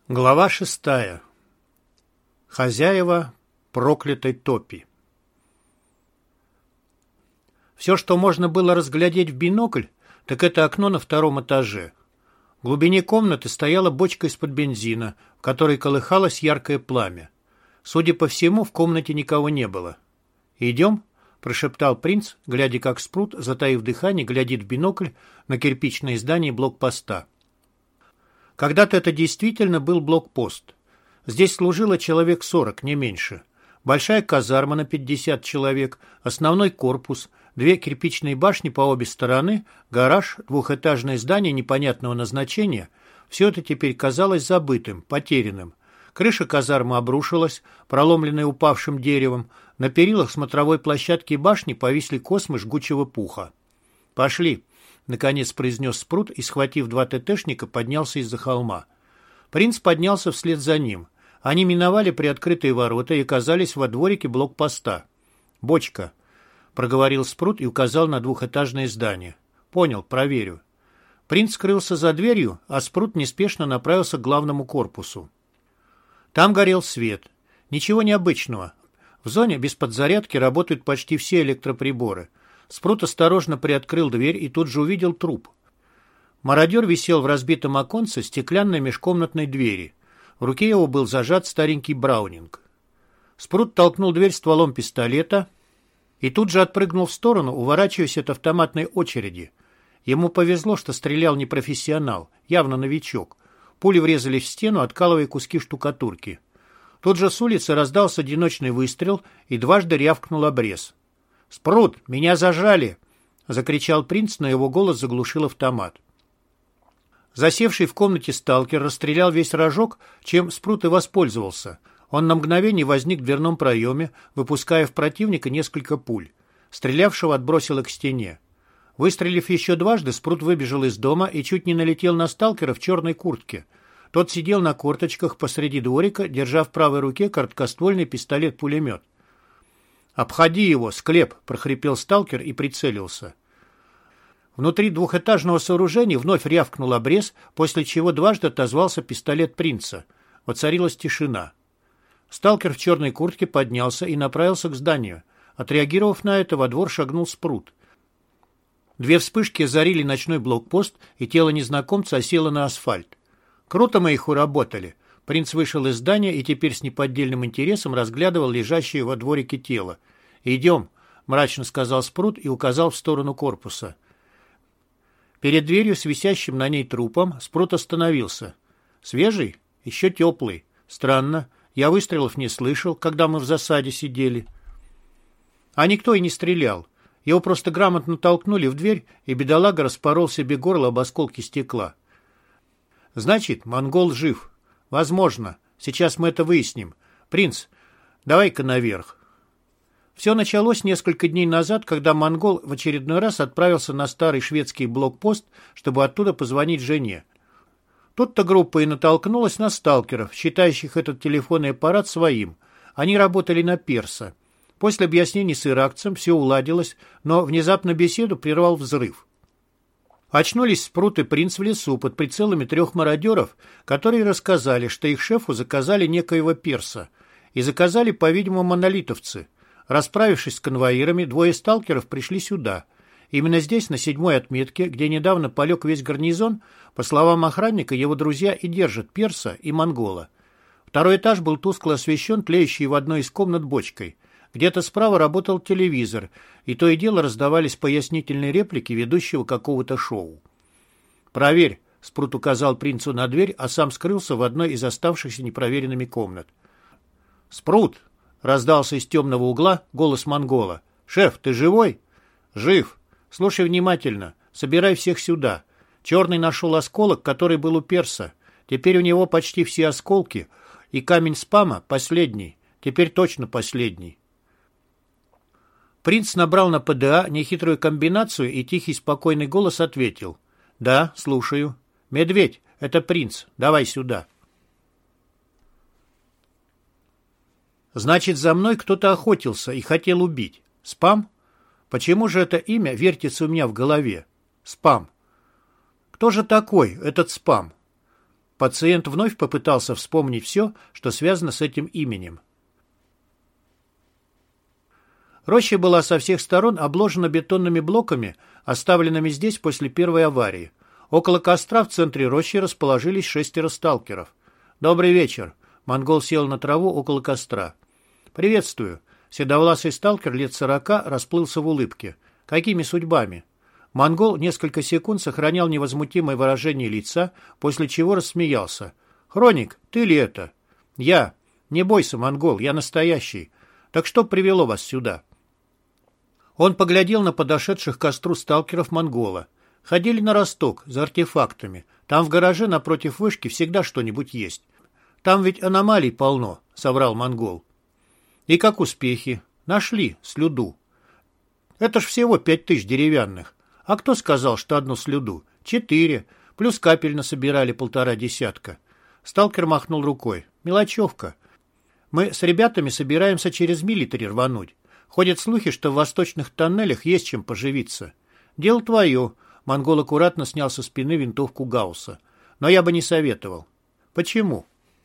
Глава 6. Хозяева проклятой топи. Все, что можно было разглядеть в бинокль, так это окно на втором этаже. В глубине комнаты стояла бочка из-под бензина, в которой колыхалось яркое пламя. Судя по всему, в комнате никого не было. «Идем?» – прошептал принц, глядя, как Спрут, затаив дыхание, глядит в бинокль на кирпичное здание блокпоста. Когда-то это действительно был блокпост. Здесь служило человек 40, не меньше. Большая казарма на 50 человек, основной корпус, 2 кирпичные башни по обе стороны, гараж, двухэтажное здание непонятного назначения. Все это теперь казалось забытым, потерянным. Крыша казармы обрушилась, проломленная упавшим деревом. На перилах смотровой площадки башни повисли космы жгучего пуха. «Пошли!» — наконец произнес Спрут и, схватив 2 ТТшника, поднялся из-за холма. Принц поднялся вслед за ним. Они миновали приоткрытые ворота и оказались во дворике блокпоста. «Бочка», — проговорил Спрут и указал на двухэтажное здание. «Понял, проверю». Принц скрылся за дверью, а Спрут неспешно направился к главному корпусу. Там горел свет. Ничего необычного. В зоне без подзарядки работают почти все электроприборы. Спрут осторожно приоткрыл дверь и тут же увидел труп. Мародер висел в разбитом оконце стеклянной межкомнатной двери. В руке его был зажат старенький браунинг. Спрут толкнул дверь стволом пистолета и тут же отпрыгнул в сторону, уворачиваясь от автоматной очереди. Ему повезло, что стрелял не профессионал, явно новичок. Пули врезались в стену, откалывая куски штукатурки. Тут же с улицы раздался одиночный выстрел и дважды рявкнул обрез. «Спрут, меня зажали!» — закричал принц, но его голос заглушил автомат. Засевший в комнате сталкер расстрелял весь рожок, чем Спрут и воспользовался. Он на мгновение возник в дверном проеме, выпуская в противника несколько пуль. Стрелявшего отбросило к стене. Выстрелив еще дважды, Спрут выбежал из дома и чуть не налетел на сталкера в черной куртке. Тот сидел на корточках посреди дворика, держа в правой руке короткоствольный пистолет-пулемет. «Обходи его, склеп!» – прохрипел сталкер и прицелился. Внутри двухэтажного сооружения вновь рявкнул обрез, после чего дважды отозвался пистолет принца. Воцарилась тишина. Сталкер в черной куртке поднялся и направился к зданию. Отреагировав на это, во двор шагнул Спрут. 2 вспышки озарили ночной блокпост, и тело незнакомца осело на асфальт. «Круто мы их уработали!» Принц вышел из здания и теперь с неподдельным интересом разглядывал лежащее во дворике тело. «Идем», — мрачно сказал Спрут и указал в сторону корпуса. Перед дверью с висящим на ней трупом Спрут остановился. «Свежий? Еще теплый. Странно. Я выстрелов не слышал, когда мы в засаде сидели». А никто и не стрелял. Его просто грамотно толкнули в дверь, и бедолага распорол себе горло об осколки стекла. «Значит, монгол жив». «Возможно. Сейчас мы это выясним. Принц, давай-ка наверх». Все началось несколько дней назад, когда монгол в очередной раз отправился на старый шведский блокпост, чтобы оттуда позвонить жене. Тут-то группа и натолкнулась на сталкеров, считающих этот телефонный аппарат своим. Они работали на перса. После объяснений с иракцем все уладилось, но внезапно беседу прервал взрыв. Очнулись Спрут и принц в лесу под прицелами 3 мародеров, которые рассказали, что их шефу заказали некоего перса. И заказали, по-видимому, монолитовцы. Расправившись с конвоирами, 2 сталкеров пришли сюда. Именно здесь, на 7-й отметке, где недавно полег весь гарнизон, по словам охранника, его друзья и держат перса и монгола. 2-й этаж был тускло освещен тлеющей в одной из комнат бочкой. Где-то справа работал телевизор, и то и дело раздавались пояснительные реплики ведущего какого-то шоу. «Проверь», — Спрут указал принцу на дверь, а сам скрылся в одной из оставшихся непроверенными комнат. «Спрут!» — раздался из темного угла голос монгола. «Шеф, ты живой?» «Жив. Слушай внимательно. Собирай всех сюда. Черный нашел осколок, который был у перса. Теперь у него почти все осколки, и камень спама последний. Теперь точно последний». Принц набрал на ПДА нехитрую комбинацию, и тихий спокойный голос ответил. «Да, слушаю. Медведь, это принц. Давай сюда». «Значит, за мной кто-то охотился и хотел убить. Спам? Почему же это имя вертится у меня в голове? Спам. Кто же такой этот спам? Пациент вновь попытался вспомнить все, что связано с этим именем. Роща была со всех сторон обложена бетонными блоками, оставленными здесь после первой аварии. Около костра в центре рощи расположились 6 сталкеров. «Добрый вечер!» Монгол сел на траву около костра. «Приветствую!» Седовласый сталкер лет 40 расплылся в улыбке. «Какими судьбами?» Монгол несколько секунд сохранял невозмутимое выражение лица, после чего рассмеялся. «Хроник, ты ли это?» «Я. Не бойся, Монгол, я настоящий. Так что привело вас сюда?» Он поглядел на подошедших к костру сталкеров Монгола. «Ходили на Росток за артефактами. Там в гараже напротив вышки всегда что-нибудь есть. Там ведь аномалий полно», — соврал Монгол. «И как успехи?» «Нашли слюду». «Это ж всего 5000 деревянных. А кто сказал, что одну слюду? 4. Плюс капель насобирали 1,5 десятка». Сталкер махнул рукой. «Мелочевка. Мы с ребятами собираемся через милитари рвануть. Ходят слухи, что в восточных тоннелях есть чем поживиться. Дело твое». Монгол аккуратно снял со спины винтовку Гаусса. «Но я бы не советовал». «Почему?»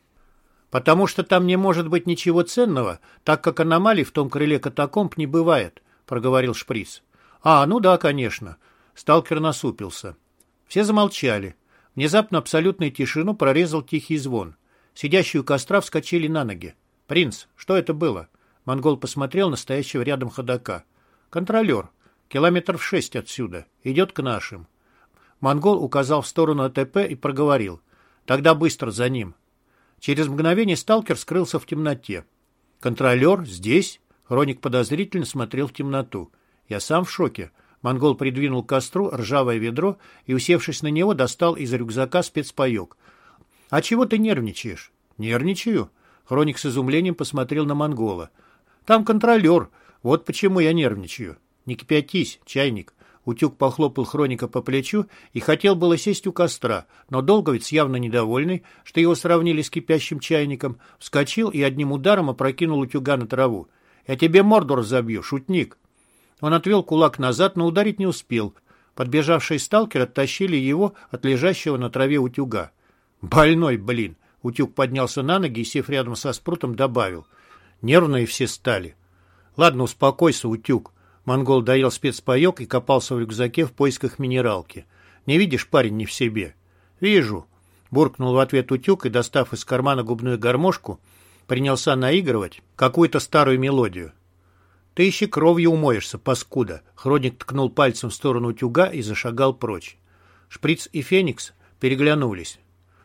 «Потому что там не может быть ничего ценного, так как аномалий в том крыле катакомб не бывает», — проговорил Шприц. «А, ну да, конечно». Сталкер насупился. Все замолчали. Внезапно абсолютную тишину прорезал тихий звон. Сидящие у костра вскочили на ноги. «Принц, что это было?» Монгол посмотрел на стоящего рядом ходока. «Контролер. Километров 6 отсюда. Идет к нашим». Монгол указал в сторону АТП и проговорил. «Тогда быстро за ним». Через мгновение сталкер скрылся в темноте. «Контролер? Здесь?» Хроник подозрительно смотрел в темноту. «Я сам в шоке». Монгол придвинул к костру ржавое ведро и, усевшись на него, достал из рюкзака спецпаек. «А чего ты нервничаешь?» «Нервничаю?» Хроник с изумлением посмотрел на Монгола. «Там контролер. Вот почему я нервничаю». «Не кипятись, чайник». Утюг похлопал Хроника по плечу и хотел было сесть у костра, но Долговец, явно недовольный, что его сравнили с кипящим чайником, вскочил и одним ударом опрокинул утюга на траву. «Я тебе морду разобью, шутник!» Он отвел кулак назад, но ударить не успел. Подбежавшие сталкеры оттащили его от лежащего на траве утюга. «Больной, блин!» Утюг поднялся на ноги и, сев рядом со Спрутом, добавил. «Нервные все стали». «Ладно, успокойся, утюг». Монгол доел спецпаек и копался в рюкзаке в поисках минералки. «Не видишь, парень не в себе?» «Вижу», — буркнул в ответ утюг и, достав из кармана губную гармошку, принялся наигрывать какую-то старую мелодию. «Ты ищи кровью умоешься, паскуда!» Хроник ткнул пальцем в сторону утюга и зашагал прочь. Шприц и Феникс переглянулись.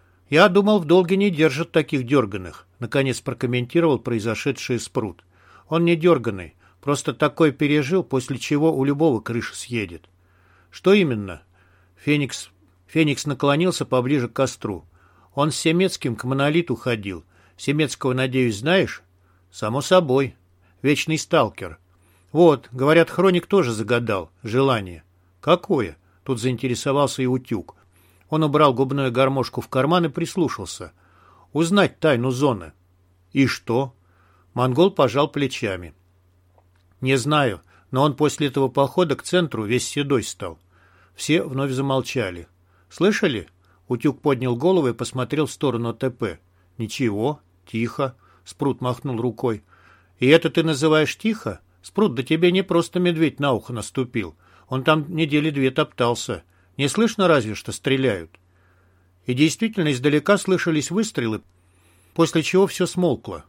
«Я думал, в долге не держат таких дерганых», — наконец прокомментировал произошедшее Спрут. «Он не дерганый. Просто такой пережил, после чего у любого крыша съедет». «Что именно?» Феникс наклонился поближе к костру. «Он с Семецким к монолиту ходил. Семецкого, надеюсь, знаешь?» «Само собой. Вечный сталкер». «Вот, говорят, Хроник тоже загадал. Желание». «Какое?» Тут заинтересовался и утюг. Он убрал губную гармошку в карман и прислушался. «Узнать тайну зоны». «И что?» Монгол пожал плечами. «Не знаю, но он после этого похода к центру весь седой стал». Все вновь замолчали. «Слышали?» Утюг поднял голову и посмотрел в сторону АТП. «Ничего, тихо», — Спрут махнул рукой. «И это ты называешь тихо? Спрут, да тебе не просто медведь на ухо наступил. Он там недели 2 топтался. Не слышно разве, что стреляют?» И действительно издалека слышались выстрелы, после чего все смолкло.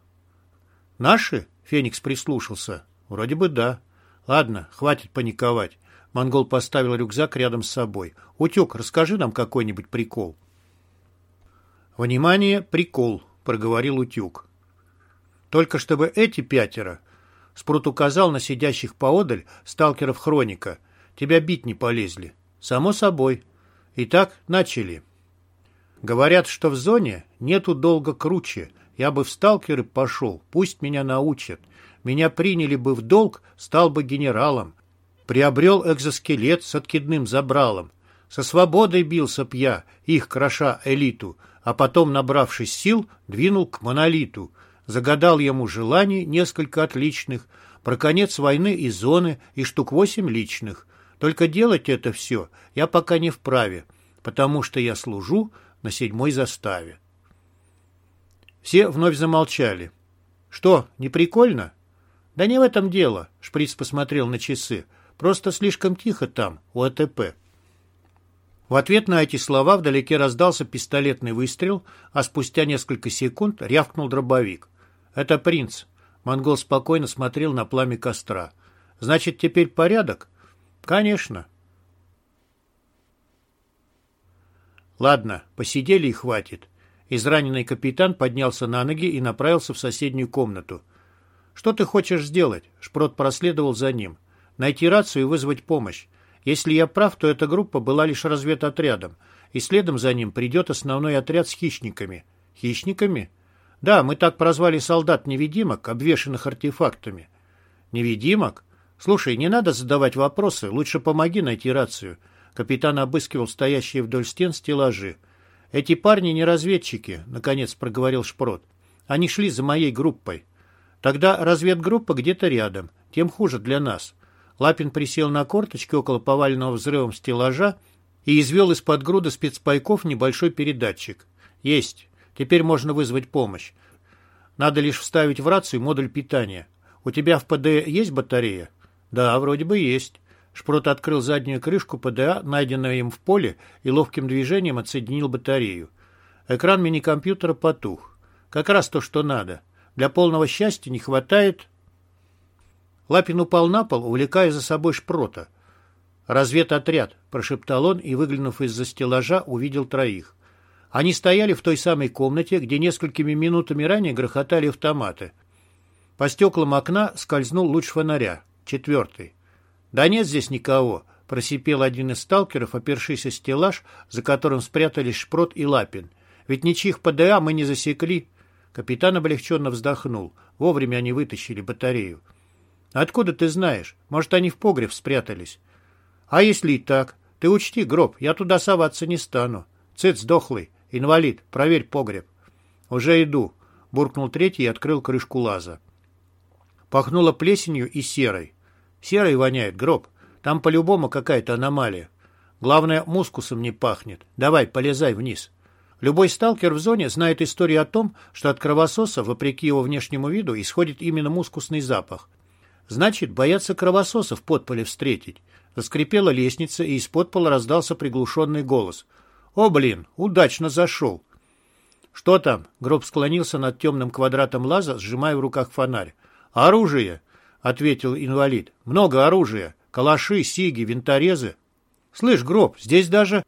«Наши?» — Феникс прислушался. «Вроде бы да». «Ладно, хватит паниковать». Монгол поставил рюкзак рядом с собой. «Утюг, расскажи нам какой-нибудь прикол». «Внимание, прикол», — проговорил Утюг. «Только чтобы эти 5, Спрут указал на сидящих поодаль сталкеров Хроника, тебя бить не полезли». «Само собой». «Итак, начали». «Говорят, что в зоне нету долга круче. Я бы в сталкеры пошел, пусть меня научат. Меня приняли бы в долг, стал бы генералом. Приобрел экзоскелет с откидным забралом. Со свободой бился б я, их кроша элиту, а потом, набравшись сил, двинул к монолиту. Загадал ему желаний несколько отличных, про конец войны и зоны, и штук 8 личных. Только делать это все я пока не вправе, потому что я служу на 7-й заставе». Все вновь замолчали. «Что, не прикольно?» «Да не в этом дело», — Шприц посмотрел на часы. «Просто слишком тихо там, у АТП». В ответ на эти слова вдалеке раздался пистолетный выстрел, а спустя несколько секунд рявкнул дробовик. «Это принц». Монгол спокойно смотрел на пламя костра. «Значит, теперь порядок?» «Конечно». «Ладно, посидели и хватит». Израненный капитан поднялся на ноги и направился в соседнюю комнату. «Что ты хочешь сделать?» Шпрот проследовал за ним. «Найти рацию и вызвать помощь. Если я прав, то эта группа была лишь разведотрядом, и следом за ним придет основной отряд с хищниками». «Хищниками?» «Да, мы так прозвали солдат-невидимок, обвешанных артефактами». «Невидимок? Слушай, не надо задавать вопросы, лучше помоги найти рацию». Капитан обыскивал стоящие вдоль стен стеллажи. «Эти парни не разведчики», — наконец проговорил Шпрот. «Они шли за моей группой». «Тогда разведгруппа где-то рядом. Тем хуже для нас». Лапин присел на корточки около поваленного взрывом стеллажа и извел из-под груда спецпайков небольшой передатчик. «Есть. Теперь можно вызвать помощь. Надо лишь вставить в рацию модуль питания. У тебя в ПДА есть батарея?» «Да, вроде бы есть». Шпрот открыл заднюю крышку ПДА, найденную им в поле, и ловким движением отсоединил батарею. Экран мини-компьютера потух. Как раз то, что надо. Для полного счастья не хватает... Лапин упал на пол, увлекая за собой Шпрота. «Разведотряд», — прошептал он и, выглянув из-за стеллажа, увидел троих. Они стояли в той самой комнате, где несколькими минутами ранее грохотали автоматы. По стеклам окна скользнул луч фонаря. 4-й. «Да нет здесь никого», — просипел один из сталкеров, опершись о стеллаж, за которым спрятались Шпрот и Лапин. «Ведь ничьих ПДА мы не засекли». Капитан облегченно вздохнул. Вовремя они вытащили батарею. «Откуда ты знаешь? Может, они в погреб спрятались?» «А если и так? Ты учти, Гроб, я туда соваться не стану. Цыц, дохлый, инвалид, проверь погреб». «Уже иду», — буркнул третий и открыл крышку лаза. Пахнуло плесенью и серой. «Серой воняет, Гроб. Там по-любому какая-то аномалия. Главное, мускусом не пахнет. Давай, полезай вниз». Любой сталкер в зоне знает историю о том, что от кровососа, вопреки его внешнему виду, исходит именно мускусный запах. Значит, боятся кровососа в подполе встретить. Заскрипела лестница, и из подпола раздался приглушенный голос. «О, блин, удачно зашел!» «Что там?» — Гроб склонился над темным квадратом лаза, сжимая в руках фонарь. «Оружие!» — ответил инвалид. «Много оружия. Калаши, сиги, винторезы. Слышь, Гроб, здесь даже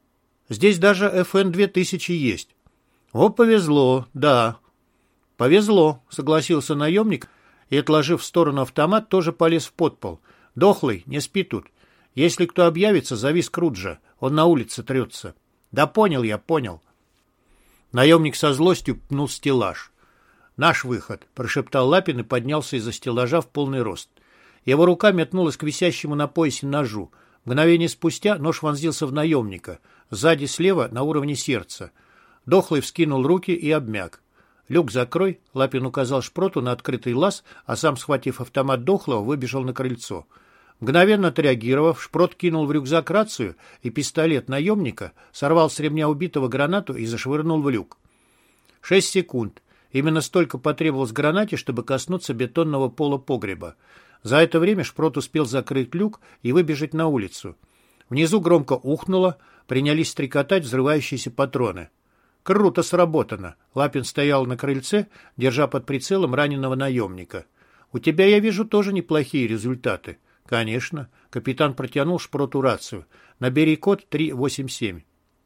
ФН-2000 есть». «О, повезло, да». «Повезло», — согласился наемник и, отложив в сторону автомат, тоже полез в подпол. «Дохлый, не спи тут. Если кто объявится, зови Скруджа. Он на улице трется». «Да понял я, понял». Наемник со злостью пнул стеллаж. «Наш выход», — прошептал Лапин и поднялся из-за стеллажа в полный рост. Его рука метнулась к висящему на поясе ножу. Мгновение спустя нож вонзился в наемника. Сзади слева, на уровне сердца. Дохлый вскинул руки и обмяк. «Люк закрой», — Лапин указал Шпроту на открытый лаз, а сам, схватив автомат Дохлого, выбежал на крыльцо. Мгновенно отреагировав, Шпрот кинул в рюкзак рацию и пистолет наемника, сорвал с ремня убитого гранату и зашвырнул в люк. 6 секунд. Именно столько потребовалось гранате, чтобы коснуться бетонного пола погреба. За это время Шпрот успел закрыть люк и выбежать на улицу. Внизу громко ухнуло, принялись стрекотать взрывающиеся патроны. «Круто сработано!» Лапин стоял на крыльце, держа под прицелом раненого наемника. «У тебя, я вижу, тоже неплохие результаты». «Конечно». Капитан протянул Шпроту рацию. «Набери код 387».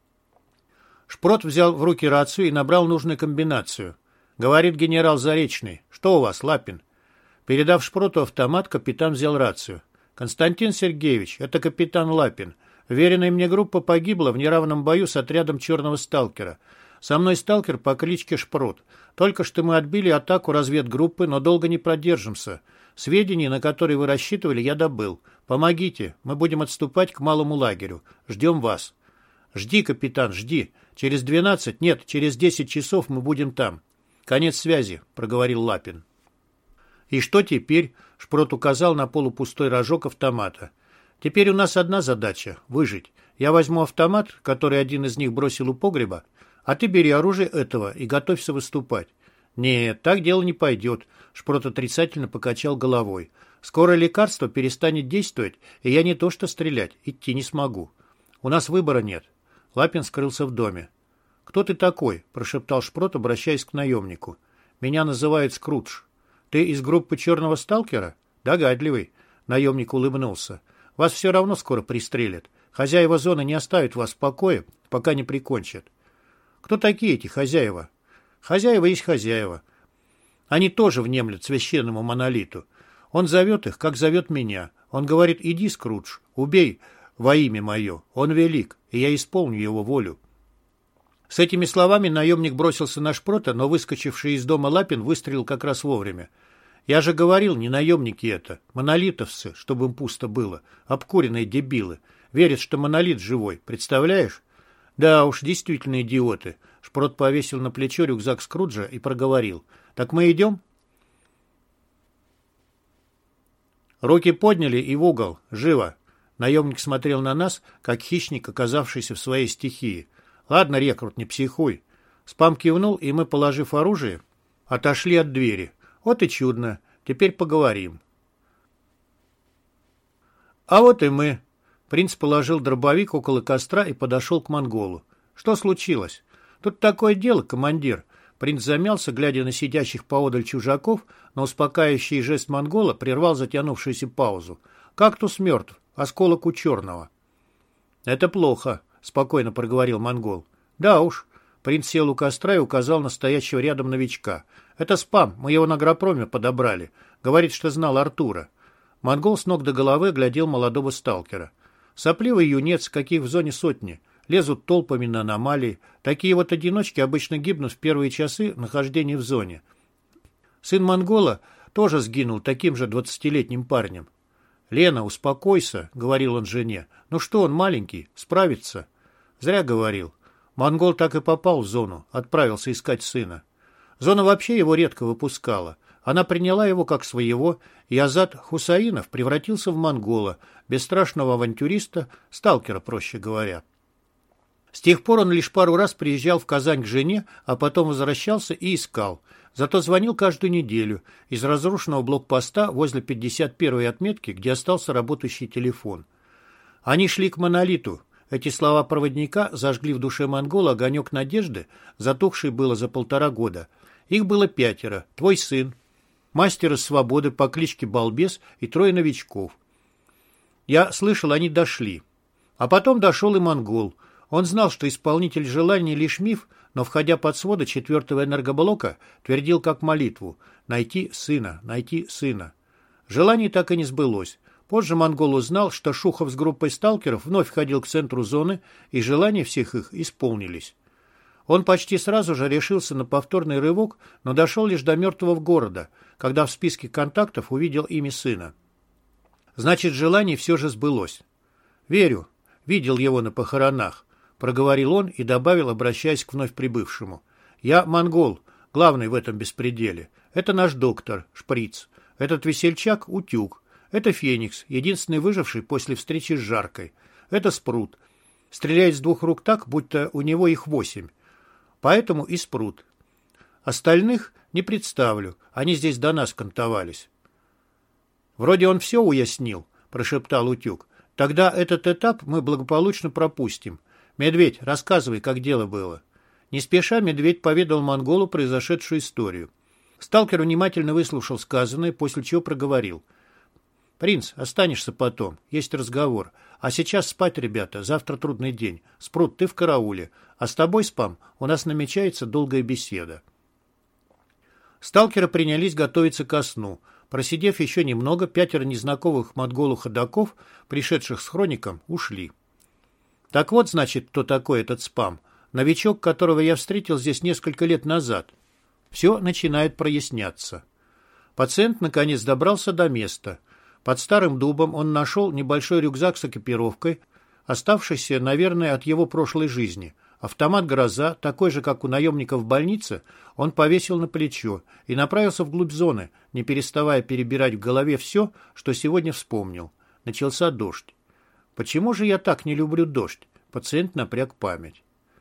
Шпрот взял в руки рацию и набрал нужную комбинацию. Говорит генерал Заречный. «Что у вас, Лапин?» Передав Шпроту автомат, капитан взял рацию. «Константин Сергеевич, это капитан Лапин. Веренная мне группа погибла в неравном бою с отрядом черного сталкера. Со мной сталкер по кличке Шпрот. Только что мы отбили атаку разведгруппы, но долго не продержимся. Сведения, на которые вы рассчитывали, я добыл. Помогите, мы будем отступать к малому лагерю. Ждем вас». «Жди, капитан, жди. Через 12, нет, через 10 часов мы будем там». «Конец связи», — проговорил Лапин. «И что теперь?» — Шпрот указал на полупустой рожок автомата. «Теперь у нас одна задача — выжить. Я возьму автомат, который один из них бросил у погреба, а ты бери оружие этого и готовься выступать». «Нет, так дело не пойдет», — Шпрот отрицательно покачал головой. «Скоро лекарство перестанет действовать, и я не то что стрелять, идти не смогу. У нас выбора нет». Лапин скрылся в доме. «Кто ты такой?» – прошептал Шпрот, обращаясь к наемнику. «Меня называют Скрудж. Ты из группы черного сталкера?» «Догадливый». Наемник улыбнулся. «Вас все равно скоро пристрелят. Хозяева зоны не оставят вас в покое, пока не прикончат». «Кто такие эти хозяева?» «Хозяева есть хозяева. Они тоже внемлят священному монолиту. Он зовет их, как зовет меня. Он говорит: иди, Скрудж, убей во имя мое. Он велик, и я исполню его волю». С этими словами наемник бросился на Шпрота, но выскочивший из дома Лапин выстрелил как раз вовремя. «Я же говорил, не наемники это, монолитовцы, чтобы им пусто было, обкуренные дебилы. Верят, что монолит живой, представляешь?» «Да уж, действительно идиоты». Шпрот повесил на плечо рюкзак Скруджа и проговорил: «Так мы идем?» «Руки подняли и в угол. Живо!» Наемник смотрел на нас, как хищник, оказавшийся в своей стихии. «Ладно, рекрут, не психуй». Спам кивнул, и мы, положив оружие, отошли от двери. Вот и чудно. Теперь поговорим. «А вот и мы». Принц положил дробовик около костра и подошел к монголу. «Что случилось?» «Тут такое дело, командир». Принц замялся, глядя на сидящих поодаль чужаков, но успокаивающий жест монгола прервал затянувшуюся паузу. «Кактус мертв, осколок у черного». «Это плохо», — спокойно проговорил монгол. «Да уж». Принц сел у костра и указал на стоящего рядом новичка. «Это Спам, мы его на агропроме подобрали. Говорит, что знал Артура». Монгол с ног до головы глядел молодого сталкера. Сопливый юнец, каких в зоне сотни. Лезут толпами на аномалии. Такие вот одиночки обычно гибнут в первые часы нахождения в зоне. Сын монгола тоже сгинул таким же 20-летним парнем. «Лена, успокойся», — говорил он жене. «Ну что, он маленький, справится». Зря говорил. Монгол так и попал в зону, отправился искать сына. Зона вообще его редко выпускала. Она приняла его как своего, и Азат Хусаинов превратился в монгола, бесстрашного авантюриста, сталкера, проще говоря. С тех пор он лишь пару раз приезжал в Казань к жене, а потом возвращался и искал. Зато звонил каждую неделю из разрушенного блокпоста возле 51-й отметки, где остался работающий телефон. Они шли к монолиту. Эти слова проводника зажгли в душе монгола огонек надежды, затухший было за 1,5 года. Их было 5: твой сын, мастер из свободы по кличке Балбес и 3 новичков. Я слышал, они дошли. А потом дошел и монгол. Он знал, что исполнитель желаний лишь миф, но, входя под своды 4-го энергоблока, твердил как молитву: «Найти сына, найти сына». Желание так и не сбылось. Позже монгол узнал, что Шухов с группой сталкеров вновь ходил к центру зоны, и желания всех их исполнились. Он почти сразу же решился на повторный рывок, но дошел лишь до мертвого города, когда в списке контактов увидел имя сына. Значит, желание все же сбылось. «Верю. Видел его на похоронах», — проговорил он и добавил, обращаясь к вновь прибывшему. «Я монгол, главный в этом беспределе. Это наш доктор, Шприц. Этот весельчак — Утюг. Это Феникс, единственный выживший после встречи с Жаркой. Это Спрут. Стреляет с 2 рук так, будто у него их 8. Поэтому и Спрут. Остальных не представлю, они здесь до нас кантовались». «Вроде он все уяснил», — прошептал Утюг. «Тогда этот этап мы благополучно пропустим. Медведь, рассказывай, как дело было». Не спеша Медведь поведал монголу произошедшую историю. Сталкер внимательно выслушал сказанное, после чего проговорил: «Принц, останешься потом, есть разговор. А сейчас спать, ребята, завтра трудный день. Спрут, ты в карауле. А с тобой, Спам, у нас намечается долгая беседа». Сталкеры принялись готовиться ко сну. Просидев еще немного, 5 незнакомых монголу-ходоков, пришедших с хроником, ушли. Так вот, значит, кто такой этот Спам. Новичок, которого я встретил здесь несколько лет назад. Все начинает проясняться. Пациент, наконец, добрался до места. Под старым дубом он нашел небольшой рюкзак с экипировкой, оставшийся, наверное, от его прошлой жизни. Автомат «Гроза», такой же, как у наемника в больнице, он повесил на плечо и направился вглубь зоны, не переставая перебирать в голове все, что сегодня вспомнил. Начался дождь. Почему же я так не люблю дождь? Пациент напряг память.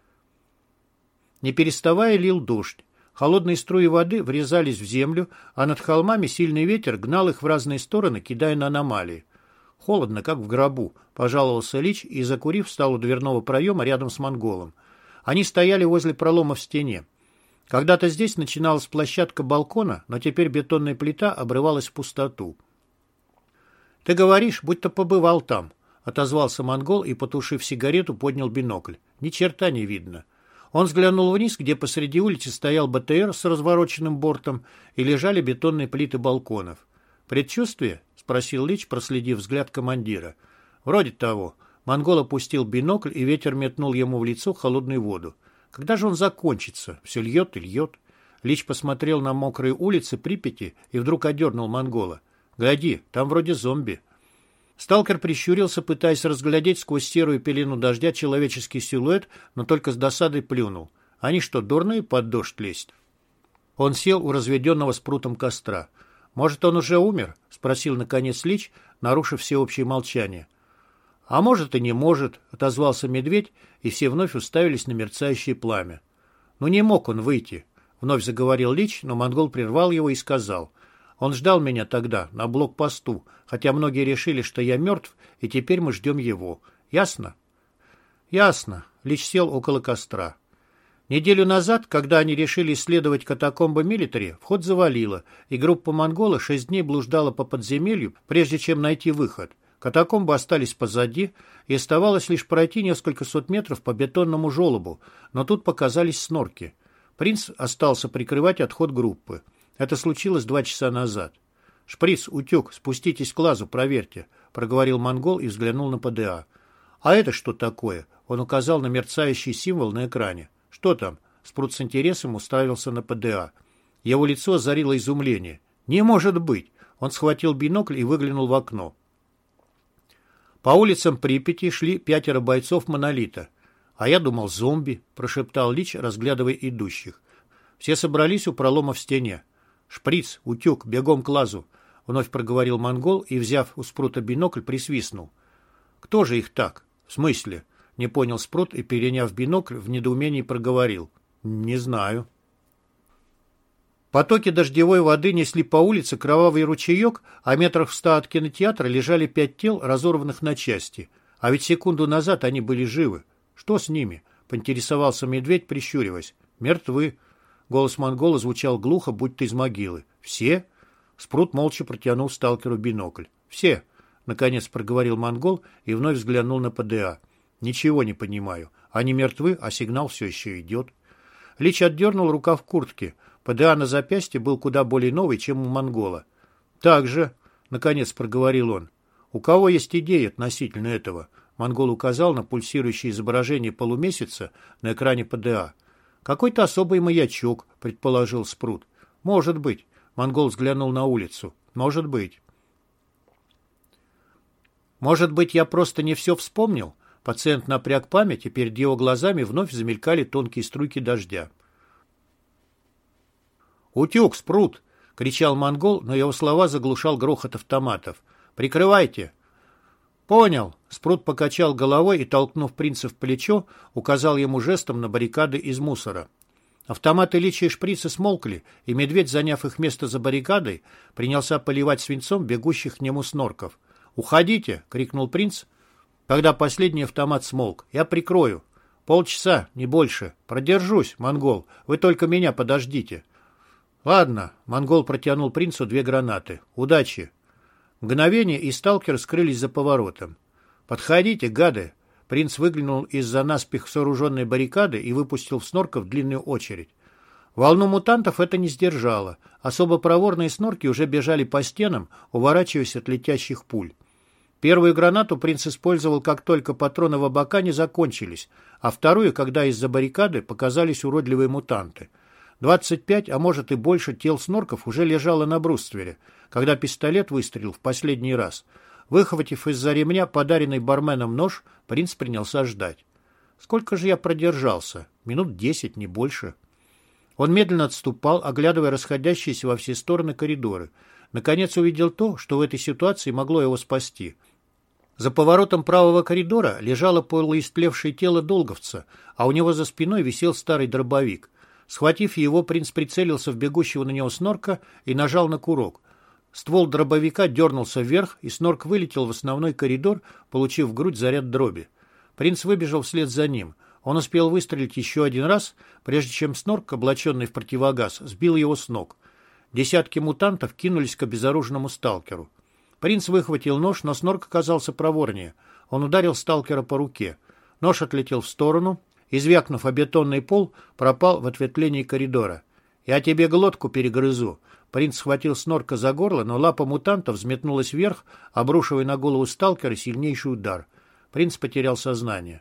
Не переставая лил дождь. Холодные струи воды врезались в землю, а над холмами сильный ветер гнал их в разные стороны, кидая на аномалии. «Холодно, как в гробу», — пожаловался Лич и, закурив, встал у дверного проема рядом с монголом. Они стояли возле пролома в стене. Когда-то здесь начиналась площадка балкона, но теперь бетонная плита обрывалась в пустоту. «Ты говоришь, будто побывал там», — отозвался монгол и, потушив сигарету, поднял бинокль. «Ни черта не видно». Он взглянул вниз, где посреди улицы стоял БТР с развороченным бортом и лежали бетонные плиты балконов. «Предчувствие?» — спросил Лич, проследив взгляд командира. «Вроде того». Монгол опустил бинокль, и ветер метнул ему в лицо холодную воду. «Когда же он закончится? Все льет и льет». Лич посмотрел на мокрые улицы Припяти и вдруг одернул монгола. «Гляди, там вроде зомби». Сталкер прищурился, пытаясь разглядеть сквозь серую пелену дождя человеческий силуэт, но только с досадой плюнул. «Они что, дурные под дождь лезть?» Он сел у разведенного спрутом костра. «Может, он уже умер?» — спросил наконец Лич, нарушив всеобщее молчание. «А может и не может», — отозвался медведь, и все вновь уставились на мерцающее пламя. «Ну не мог он выйти», — вновь заговорил Лич, но монгол прервал его и сказал. «Он ждал меня тогда, на блокпосту, хотя многие решили, что я мертв, и теперь мы ждем его. Ясно?» «Ясно», — Лич сел около костра. Неделю назад, когда они решили исследовать катакомбы милитари, вход завалило, и группа монгола 6 дней блуждала по подземелью, прежде чем найти выход. Катакомбы остались позади, и оставалось лишь пройти несколько сот метров по бетонному желобу, но тут показались снорки. Принц остался прикрывать отход группы. Это случилось 2 часа назад. «Шприц, утюг, спуститесь к лазу, проверьте», — проговорил монгол и взглянул на ПДА. «А это что такое?» — он указал на мерцающий символ на экране. «Что там?» — Спрут с интересом уставился на ПДА. Его лицо озарило изумление. «Не может быть!» Он схватил бинокль и выглянул в окно. По улицам Припяти шли 5 бойцов «Монолита». «А я думал, зомби», — прошептал Лич, разглядывая идущих. Все собрались у пролома в стене. «Шприц, утюг, бегом к лазу», — вновь проговорил монгол и, взяв у Спрута бинокль, присвистнул. «Кто же их так?» «В смысле?» — не понял Спрут и, переняв бинокль, в недоумении проговорил. «Не знаю». Потоки дождевой воды несли по улице кровавый ручеек, а метрах в 100 от кинотеатра лежали 5 тел, разорванных на части. А ведь секунду назад они были живы. «Что с ними?» — поинтересовался медведь, прищуриваясь. «Мертвы». Голос монгола звучал глухо, будто из могилы. «Все?» Спрут молча протянул сталкеру бинокль. «Все», — наконец проговорил монгол и вновь взглянул на ПДА. «Ничего не понимаю. Они мертвы, а сигнал все еще идет». Лич отдернул рукав куртки. ПДА на запястье был куда более новый, чем у монгола. «Так же», — наконец проговорил он. «У кого есть идеи относительно этого?» Монгол указал на пульсирующее изображение полумесяца на экране ПДА. «Какой-то особый маячок», — предположил Спрут. «Может быть». Монгол взглянул на улицу. «Может быть». «Может быть, я просто не все вспомнил?» Пациент напряг память, и перед его глазами вновь замелькали тонкие струйки дождя. «Утюг, Спрут!» — кричал монгол, но его слова заглушал грохот автоматов. «Прикрывайте!» «Понял!» — Спрут покачал головой и, толкнув принца в плечо, указал ему жестом на баррикады из мусора. Автоматы Лича и шприца смолкли, и медведь, заняв их место за баррикадой, принялся поливать свинцом бегущих к нему снорков. «Уходите!» — крикнул принц, когда последний автомат смолк. «Я прикрою. Полчаса, не больше. Продержусь, монгол. Вы только меня подождите». «Ладно», — монгол протянул принцу 2 гранаты. «Удачи». Мгновение, и сталкеры скрылись за поворотом. «Подходите, гады!» Принц выглянул из-за наспех сооруженной баррикады и выпустил в снорков длинную очередь. Волну мутантов это не сдержало. Особо проворные снорки уже бежали по стенам, уворачиваясь от летящих пуль. Первую гранату принц использовал, как только патроны в абакане закончились, а вторую, когда из-за баррикады показались уродливые мутанты. 25, а может и больше тел снорков уже лежало на бруствере, когда пистолет выстрелил в последний раз. Выхватив из-за ремня подаренный барменом нож, принц принялся ждать. Сколько же я продержался? Минут 10, не больше. Он медленно отступал, оглядывая расходящиеся во все стороны коридоры. Наконец увидел то, что в этой ситуации могло его спасти. За поворотом правого коридора лежало полуистлевшее тело долговца, а у него за спиной висел старый дробовик. Схватив его, принц прицелился в бегущего на него снорка и нажал на курок. Ствол дробовика дернулся вверх, и снорк вылетел в основной коридор, получив в грудь заряд дроби. Принц выбежал вслед за ним. Он успел выстрелить еще один раз, прежде чем снорк, облаченный в противогаз, сбил его с ног. Десятки мутантов кинулись к обезоруженному сталкеру. Принц выхватил нож, но снорк оказался проворнее. Он ударил сталкера по руке. Нож отлетел в сторону и, звякнув о бетонный пол, пропал в ответвлении коридора. «Я тебе глотку перегрызу». Принц схватил снорка за горло, но лапа мутанта взметнулась вверх, обрушивая на голову сталкера сильнейший удар. Принц потерял сознание.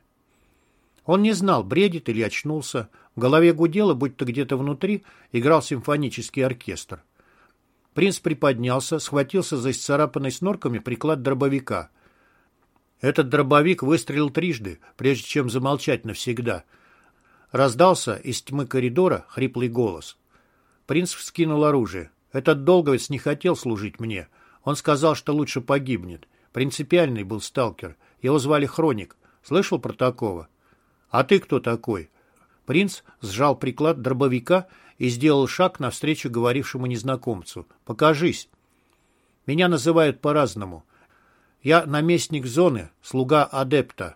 Он не знал, бредит или очнулся. В голове гудело, будто где-то внутри играл симфонический оркестр. Принц приподнялся, схватился за исцарапанный снорками приклад дробовика. Этот дробовик выстрелил трижды, прежде чем замолчать навсегда. Раздался из тьмы коридора хриплый голос. Принц вскинул оружие. Этот долговец не хотел служить мне. Он сказал, что лучше погибнет. Принципиальный был сталкер. Его звали Хроник. Слышал про такого? А ты кто такой? Принц сжал приклад дробовика и сделал шаг навстречу говорившему незнакомцу. «Покажись». «Меня называют по-разному. Я наместник зоны, слуга адепта».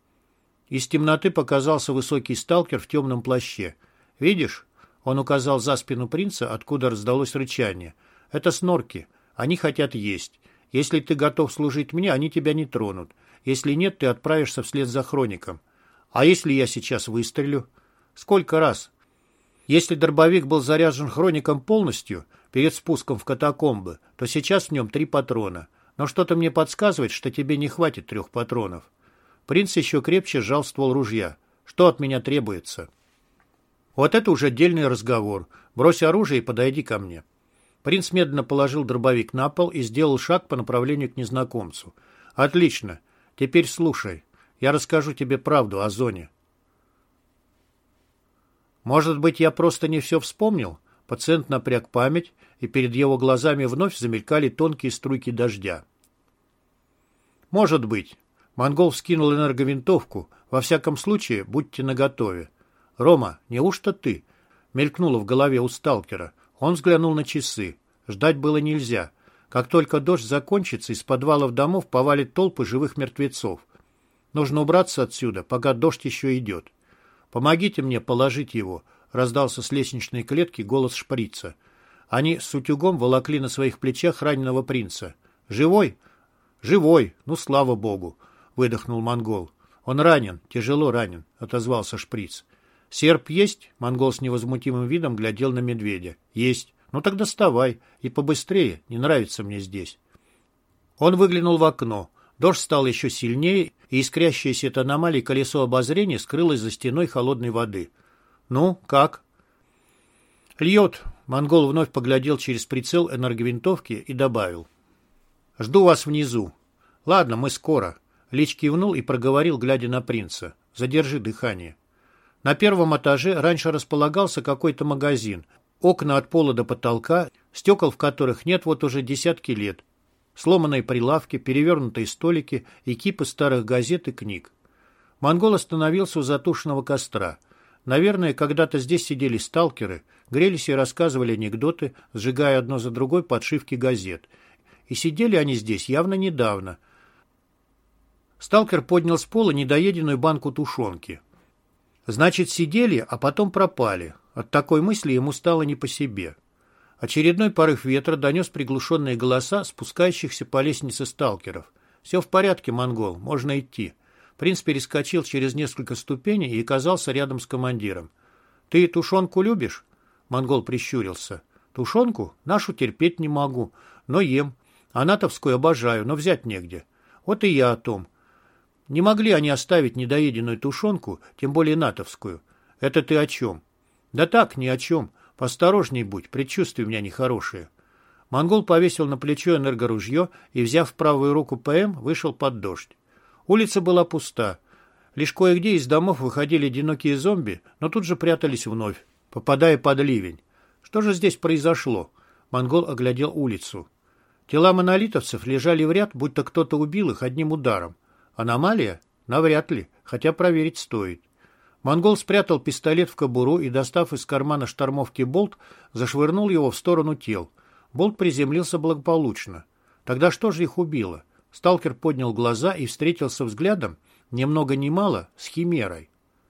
Из темноты показался высокий сталкер в темном плаще. «Видишь?» — он указал за спину принца, откуда раздалось рычание. «Это снорки. Они хотят есть. Если ты готов служить мне, они тебя не тронут. Если нет, ты отправишься вслед за Хроником. А если я сейчас выстрелю? Сколько раз? Если дробовик был заряжен Хроником полностью, перед спуском в катакомбы, то сейчас в нем 3 патрона. Но что-то мне подсказывает, что тебе не хватит 3 патронов». Принц еще крепче сжал ствол ружья. «Что от меня требуется?» «Вот это уже отдельный разговор. Брось оружие и подойди ко мне». Принц медленно положил дробовик на пол и сделал шаг по направлению к незнакомцу. «Отлично. Теперь слушай. Я расскажу тебе правду о зоне». «Может быть, я просто не все вспомнил?» Пациент напряг память, и перед его глазами вновь замелькали тонкие струйки дождя. «Может быть». Монгол вскинул энерговинтовку. «Во всяком случае, будьте наготове». «Рома, неужто ты?» Мелькнуло в голове у сталкера. Он взглянул на часы. Ждать было нельзя. Как только дождь закончится, из подвалов домов повалит толпы живых мертвецов. Нужно убраться отсюда, пока дождь еще идет. «Помогите мне положить его», — раздался с лестничной клетки голос шприца. Они с утюгом волокли на своих плечах раненого принца. «Живой?» «Живой, ну слава богу», — выдохнул монгол. «Он ранен, тяжело ранен», — отозвался шприц. «Серп есть?» — монгол с невозмутимым видом глядел на медведя. «Есть. Ну тогда вставай. И побыстрее. Не нравится мне здесь». Он выглянул в окно. Дождь стал еще сильнее, и искрящееся от аномалий колесо обозрения скрылось за стеной холодной воды. «Ну, как?» «Льет». Монгол вновь поглядел через прицел энерговинтовки и добавил. «Жду вас внизу». «Ладно, мы скоро». Лич кивнул и проговорил, глядя на принца. «Задержи дыхание». На первом этаже раньше располагался какой-то магазин. Окна от пола до потолка, стекол в которых нет вот уже десятки лет. Сломанные прилавки, перевернутые столики и кипы старых газет и книг. Монгол остановился у затушенного костра. Наверное, когда-то здесь сидели сталкеры, грелись и рассказывали анекдоты, сжигая одно за другой подшивки газет. И сидели они здесь явно недавно. Сталкер поднял с пола недоеденную банку тушенки. Значит, сидели, а потом пропали. От такой мысли ему стало не по себе. Очередной порыв ветра донес приглушенные голоса спускающихся по лестнице сталкеров. «Все в порядке, монгол, можно идти». Принц перескочил через несколько ступеней и оказался рядом с командиром. «Ты тушенку любишь?» Монгол прищурился. «Тушенку? Нашу терпеть не могу, но ем. А натовскую обожаю, но взять негде. Вот и я о том. Не могли они оставить недоеденную тушенку, тем более натовскую. Это ты о чем?» «Да так, ни о чем. Поосторожней будь, предчувствия у меня нехорошие». Монгол повесил на плечо энергоружье и, взяв в правую руку ПМ, вышел под дождь. Улица была пуста. Лишь кое-где из домов выходили одинокие зомби, но тут же прятались вновь, попадая под ливень. Что же здесь произошло? Монгол оглядел улицу. Тела монолитовцев лежали в ряд, будто кто-то убил их одним ударом. Аномалия? Навряд ли, хотя проверить стоит. Монгол спрятал пистолет в кобуру и, достав из кармана штормовки болт, зашвырнул его в сторону тел. Болт приземлился благополучно. Тогда что же их убило? Сталкер поднял глаза и встретился взглядом, ни много ни мало, с химерой.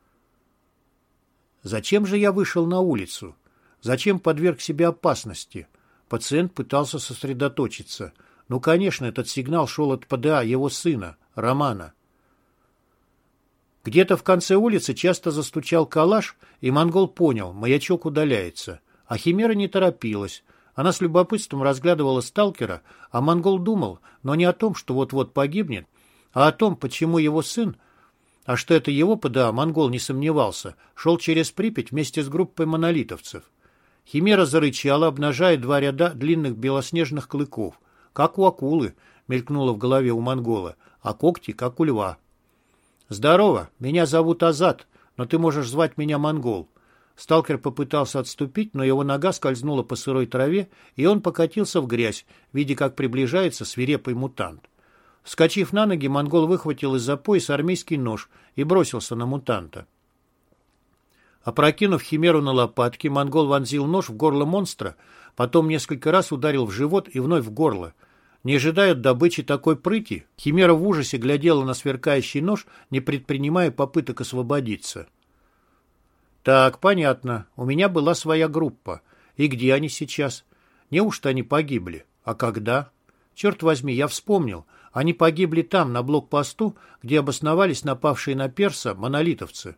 Зачем же я вышел на улицу? Зачем подверг себе опасности? Пациент пытался сосредоточиться. Ну, конечно, этот сигнал шел от ПДА его сына, Романа. Где-то в конце улицы часто застучал калаш, и монгол понял, маячок удаляется. А химера не торопилась. Она с любопытством разглядывала сталкера, а монгол думал, но не о том, что вот-вот погибнет, а о том, почему его сын, а что это его ПДА, монгол не сомневался, шел через Припять вместе с группой монолитовцев. Химера зарычала, обнажая 2 ряда длинных белоснежных клыков. Как у акулы, мелькнуло в голове у монгола, а когти, как у льва. «Здорово, меня зовут Азат, но ты можешь звать меня Монгол». Сталкер попытался отступить, но его нога скользнула по сырой траве, и он покатился в грязь, видя, как приближается свирепый мутант. Вскочив на ноги, монгол выхватил из-за пояса армейский нож и бросился на мутанта. Опрокинув химеру на лопатки, монгол вонзил нож в горло монстра, потом несколько раз ударил в живот и вновь в горло. Не ожидая от добычи такой прыти, химера в ужасе глядела на сверкающий нож, не предпринимая попыток освободиться. «Так, понятно. У меня была своя группа. И где они сейчас? Неужто они погибли? А когда? Черт возьми, я вспомнил. Они погибли там, на блокпосту, где обосновались напавшие на перса монолитовцы».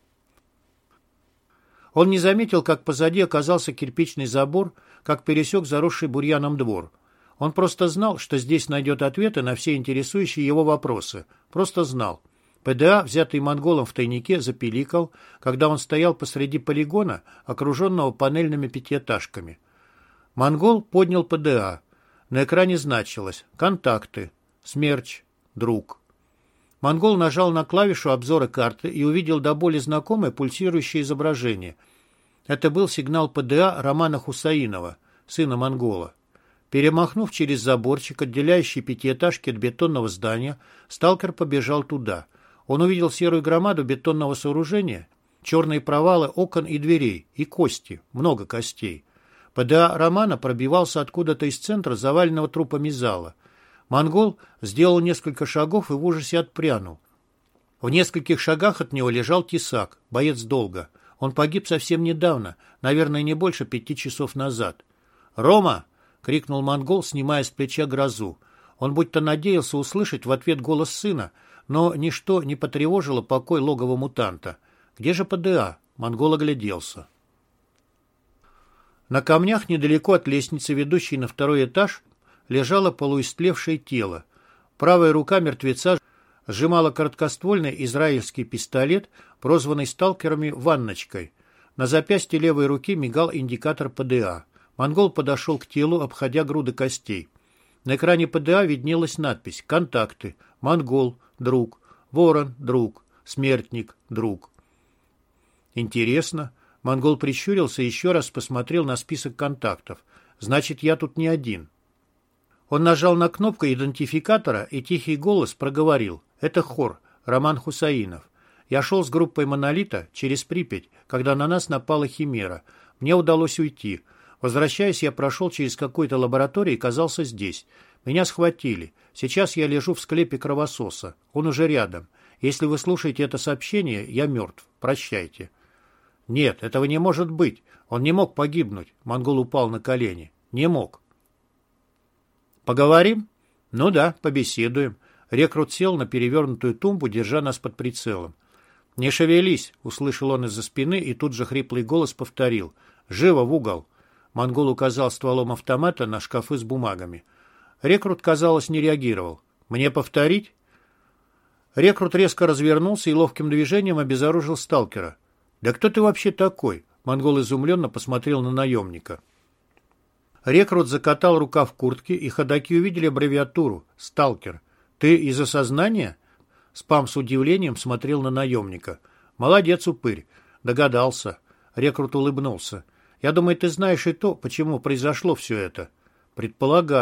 Он не заметил, как позади оказался кирпичный забор, как пересек заросший бурьяном двор. Он просто знал, что здесь найдет ответы на все интересующие его вопросы. Просто знал. ПДА, взятый монголом в тайнике, запиликал, когда он стоял посреди полигона, окруженного панельными пятиэтажками. Монгол поднял ПДА. На экране значилось «Контакты», «Смерч», «Друг». Монгол нажал на клавишу обзора карты и увидел до боли знакомое пульсирующее изображение. Это был сигнал ПДА Романа Хусаинова, сына монгола. Перемахнув через заборчик, отделяющий пятиэтажки от бетонного здания, сталкер побежал туда. Он увидел серую громаду бетонного сооружения, черные провалы окон и дверей, и кости, много костей. ПДА Романа пробивался откуда-то из центра заваленного трупами зала. Монгол сделал несколько шагов и в ужасе отпрянул. В нескольких шагах от него лежал тесак, боец долга. Он погиб совсем недавно, наверное, не больше 5 часов назад. «Рома!» — крикнул монгол, снимая с плеча грозу. Он будто надеялся услышать в ответ голос сына, но ничто не потревожило покой логова мутанта. «Где же ПДА?» — монгол огляделся. На камнях недалеко от лестницы, ведущей на 2-й этаж, лежало полуистлевшее тело. Правая рука мертвеца сжимала короткоствольный израильский пистолет, прозванный сталкерами «Ванночкой». На запястье левой руки мигал индикатор ПДА. Монгол подошел к телу, обходя груды костей. На экране ПДА виднелась надпись «Контакты», «Монгол», «Друг», «Ворон», «Друг», «Смертник», «Друг». Интересно. Монгол прищурился и еще раз посмотрел на список контактов. Значит, я тут не один. Он нажал на кнопку идентификатора, и тихий голос проговорил. Это Хор, Роман Хусаинов. Я шел с группой «Монолита» через Припять, когда на нас напала химера. Мне удалось уйти. Возвращаясь, я прошел через какую-то лабораторию и оказался здесь. Меня схватили. Сейчас я лежу в склепе кровососа. Он уже рядом. Если вы слушаете это сообщение, я мертв. Прощайте. Нет, этого не может быть. Он не мог погибнуть. Монгол упал на колени. Не мог. Поговорим? Ну да, побеседуем. Рекрут сел на перевернутую тумбу, держа нас под прицелом. «Не шевелись!» — услышал он из-за спины, и тут же хриплый голос повторил. «Живо в угол!» Монгол указал стволом автомата на шкафы с бумагами. Рекрут, казалось, не реагировал. «Мне повторить?» Рекрут резко развернулся и ловким движением обезоружил сталкера. «Да кто ты вообще такой?» Монгол изумленно посмотрел на наемника. Рекрут закатал рукав куртки, и ходаки увидели аббревиатуру «Сталкер». «Ты из осознания?» Спам с удивлением смотрел на наемника. «Молодец, упырь!» Догадался. Рекрут улыбнулся. «Я думаю, ты знаешь и то, почему произошло все это». «Предполагаю».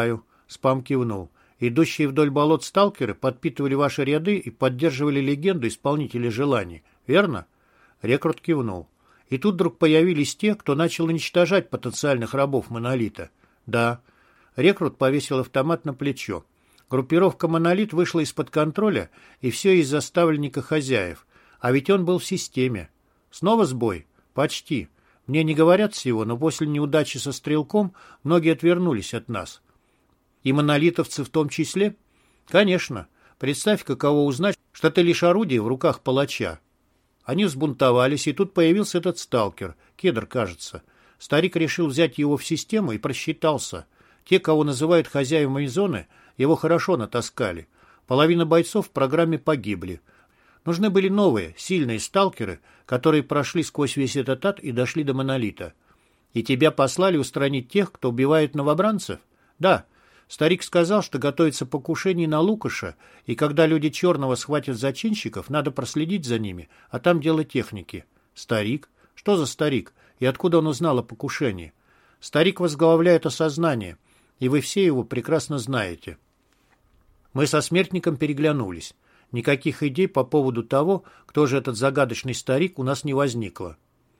Спам кивнул. Идущие вдоль болот сталкеры подпитывали ваши ряды и поддерживали легенду исполнителей желаний, верно? Рекрут кивнул. И тут вдруг появились те, кто начал уничтожать потенциальных рабов Монолита. Да. Рекрут повесил автомат на плечо. Группировка «Монолит» вышла из-под контроля, и все из-за ставленника хозяев. А ведь он был в системе. Снова сбой? Почти. Мне не говорят всего, но после неудачи со стрелком многие отвернулись от нас. И монолитовцы в том числе? Конечно. Представь, каково узнать, что ты лишь орудие в руках палача. Они взбунтовались, и тут появился этот сталкер, Кедр, кажется. Старик решил взять его в систему и просчитался. Те, кого называют хозяевами зоны, его хорошо натаскали. Половина бойцов в программе погибли. Нужны были новые, сильные сталкеры, которые прошли сквозь весь этот ад и дошли до Монолита. И тебя послали устранить тех, кто убивает новобранцев? Да. Старик сказал, что готовится покушение на Лукаша, и когда люди Черного схватят зачинщиков, надо проследить за ними, а там дело техники. Старик? Что за старик? И откуда он узнал о покушении? Старик возглавляет осознание, и вы все его прекрасно знаете. Мы со смертником переглянулись. Никаких идей по поводу того, кто же этот загадочный старик, у нас не возникло.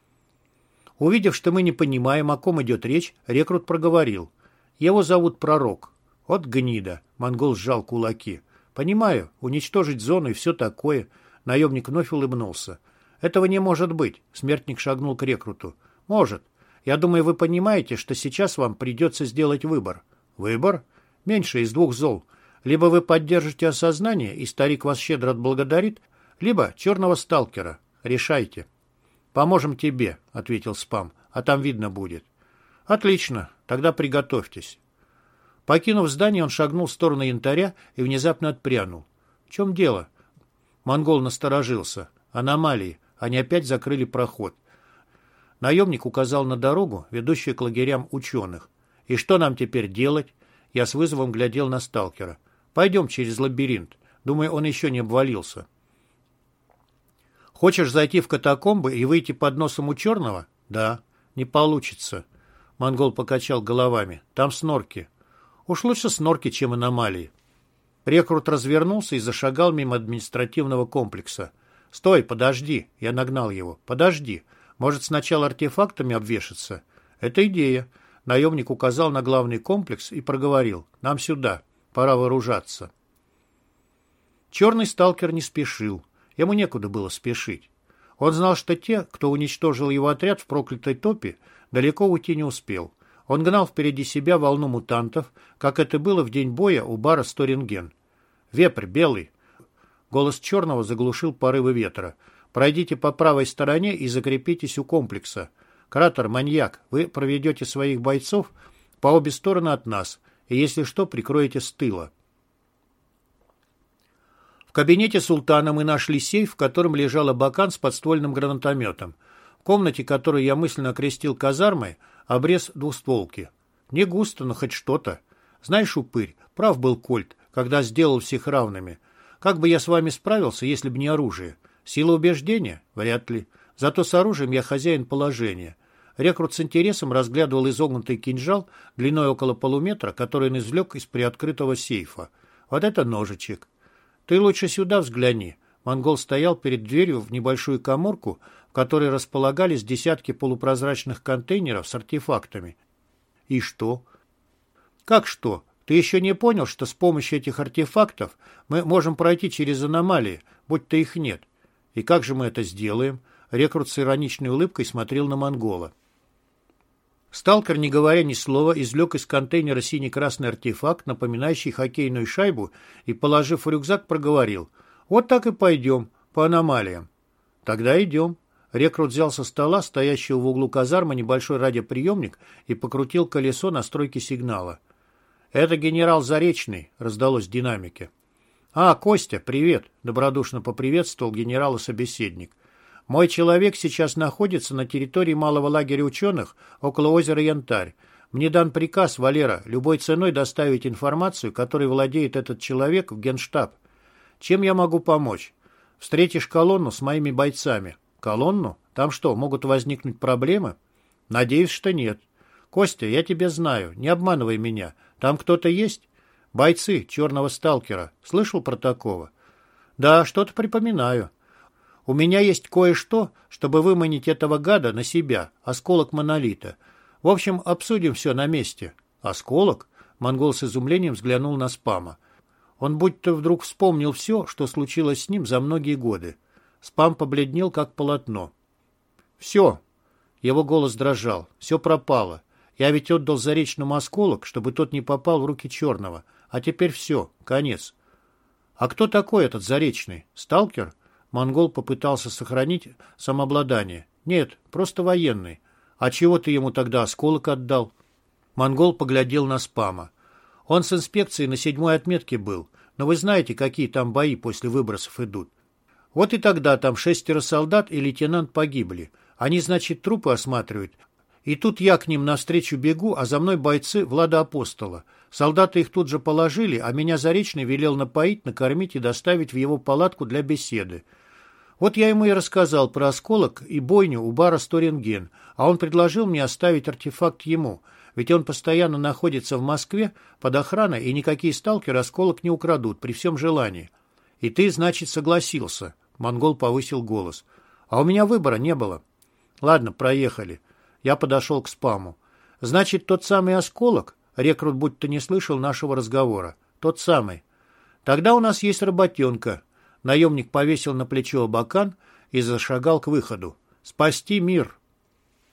Увидев, что мы не понимаем, о ком идет речь, рекрут проговорил. Его зовут Пророк. Вот гнида. Монгол сжал кулаки. Понимаю, уничтожить зону и все такое. Наемник вновь улыбнулся. Этого не может быть. Смертник шагнул к рекруту. Может. Я думаю, вы понимаете, что сейчас вам придется сделать выбор. Выбор? Меньше из двух зол. Либо вы поддержите осознание, и старик вас щедро отблагодарит, либо черного сталкера. Решайте. «Поможем тебе», — ответил Спам, — «а там видно будет». «Отлично, тогда приготовьтесь». Покинув здание, он шагнул в сторону янтаря и внезапно отпрянул. «В чем дело?» Монгол насторожился. «Аномалии. Они опять закрыли проход». Наемник указал на дорогу, ведущую к лагерям ученых. «И что нам теперь делать?» Я с вызовом глядел на сталкера. «Пойдем через лабиринт. Думаю, он еще не обвалился». «Хочешь зайти в катакомбы и выйти под носом у черного?» «Да». «Не получится». Монгол покачал головами. «Там снорки». «Уж лучше снорки, чем аномалии». Рекрут развернулся и зашагал мимо административного комплекса. «Стой, подожди!» Я нагнал его. «Подожди. Может, сначала артефактами обвешаться?» «Это идея». Наемник указал на главный комплекс и проговорил. «Нам сюда. Пора вооружаться». Черный сталкер не спешил. Ему некуда было спешить. Он знал, что те, кто уничтожил его отряд в проклятой топе, далеко уйти не успел. Он гнал впереди себя волну мутантов, как это было в день боя у бара «Сторинген». «Вепрь, белый!» Голос черного заглушил порывы ветра. «Пройдите по правой стороне и закрепитесь у комплекса. Кратер, маньяк, вы проведете своих бойцов по обе стороны от нас, и если что, прикроете с тыла». В кабинете султана мы нашли сейф, в котором лежал абакан с подствольным гранатометом. В комнате, которую я мысленно окрестил казармой, обрез двустволки. Не густо, но хоть что-то. Знаешь, упырь, прав был Кольт, когда сделал всех равными. Как бы я с вами справился, если бы не оружие? Сила убеждения? Вряд ли. Зато с оружием я хозяин положения. Рекрут с интересом разглядывал изогнутый кинжал длиной около полуметра, который он извлек из приоткрытого сейфа. Вот это ножичек. Ты лучше сюда взгляни. Монгол стоял перед дверью в небольшую каморку, в которой располагались десятки полупрозрачных контейнеров с артефактами. И что? Как что? Ты еще не понял, что с помощью этих артефактов мы можем пройти через аномалии, будь то их нет? И как же мы это сделаем? Рекрут с ироничной улыбкой смотрел на монгола. Сталкер, не говоря ни слова, извлек из контейнера синий-красный артефакт, напоминающий хоккейную шайбу, и, положив в рюкзак, проговорил. «Вот так и пойдем, по аномалиям». «Тогда идем». Рекрут взял со стола, стоящего в углу казармы, небольшой радиоприемник и покрутил колесо настройки сигнала. «Это генерал Заречный», — раздалось в динамике. «А, Костя, привет», — добродушно поприветствовал генерала собеседник. «Мой человек сейчас находится на территории малого лагеря ученых около озера Янтарь. Мне дан приказ, Валера, любой ценой доставить информацию, которой владеет этот человек, в Генштаб. Чем я могу помочь? Встретишь колонну с моими бойцами». «Колонну? Там что, могут возникнуть проблемы?» «Надеюсь, что нет». «Костя, я тебя знаю, не обманывай меня. Там кто-то есть?» Бойцы черного сталкера. Слышал про такого? Да, что-то припоминаю. У меня есть кое-что, чтобы выманить этого гада на себя, осколок монолита. В общем, обсудим все на месте. Осколок? Монгол с изумлением взглянул на Спама. Он будто вдруг вспомнил все, что случилось с ним за многие годы. Спам побледнел, как полотно. «Все!» Его голос дрожал. «Все пропало. Я ведь отдал Заречному осколок, чтобы тот не попал в руки Черного. А теперь все. Конец». «А кто такой этот Заречный? Сталкер?» Монгол попытался сохранить самообладание. «Нет, просто военный. А чего ты ему тогда осколок отдал?» Монгол поглядел на Спама. «Он с инспекцией на 7-й отметке был. Но вы знаете, какие там бои после выбросов идут. Вот и тогда там 6 солдат и лейтенант погибли. Они, значит, трупы осматривают. И тут я к ним навстречу бегу, а за мной бойцы Влада Апостола. Солдаты их тут же положили, а меня Заречный велел напоить, накормить и доставить в его палатку для беседы. Вот я ему и рассказал про осколок и бойню у бара «Сторинген», а он предложил мне оставить артефакт ему, ведь он постоянно находится в Москве под охраной, и никакие сталкеры осколок не украдут при всем желании. И ты, значит, согласился. Монгол повысил голос. А у меня выбора не было. Ладно, проехали. Я подошел к Спаму. Значит, тот самый осколок? Рекрут будто не слышал нашего разговора. Тот самый. Тогда у нас есть работенка. Наемник повесил на плечо абакан и зашагал к выходу. Спасти мир.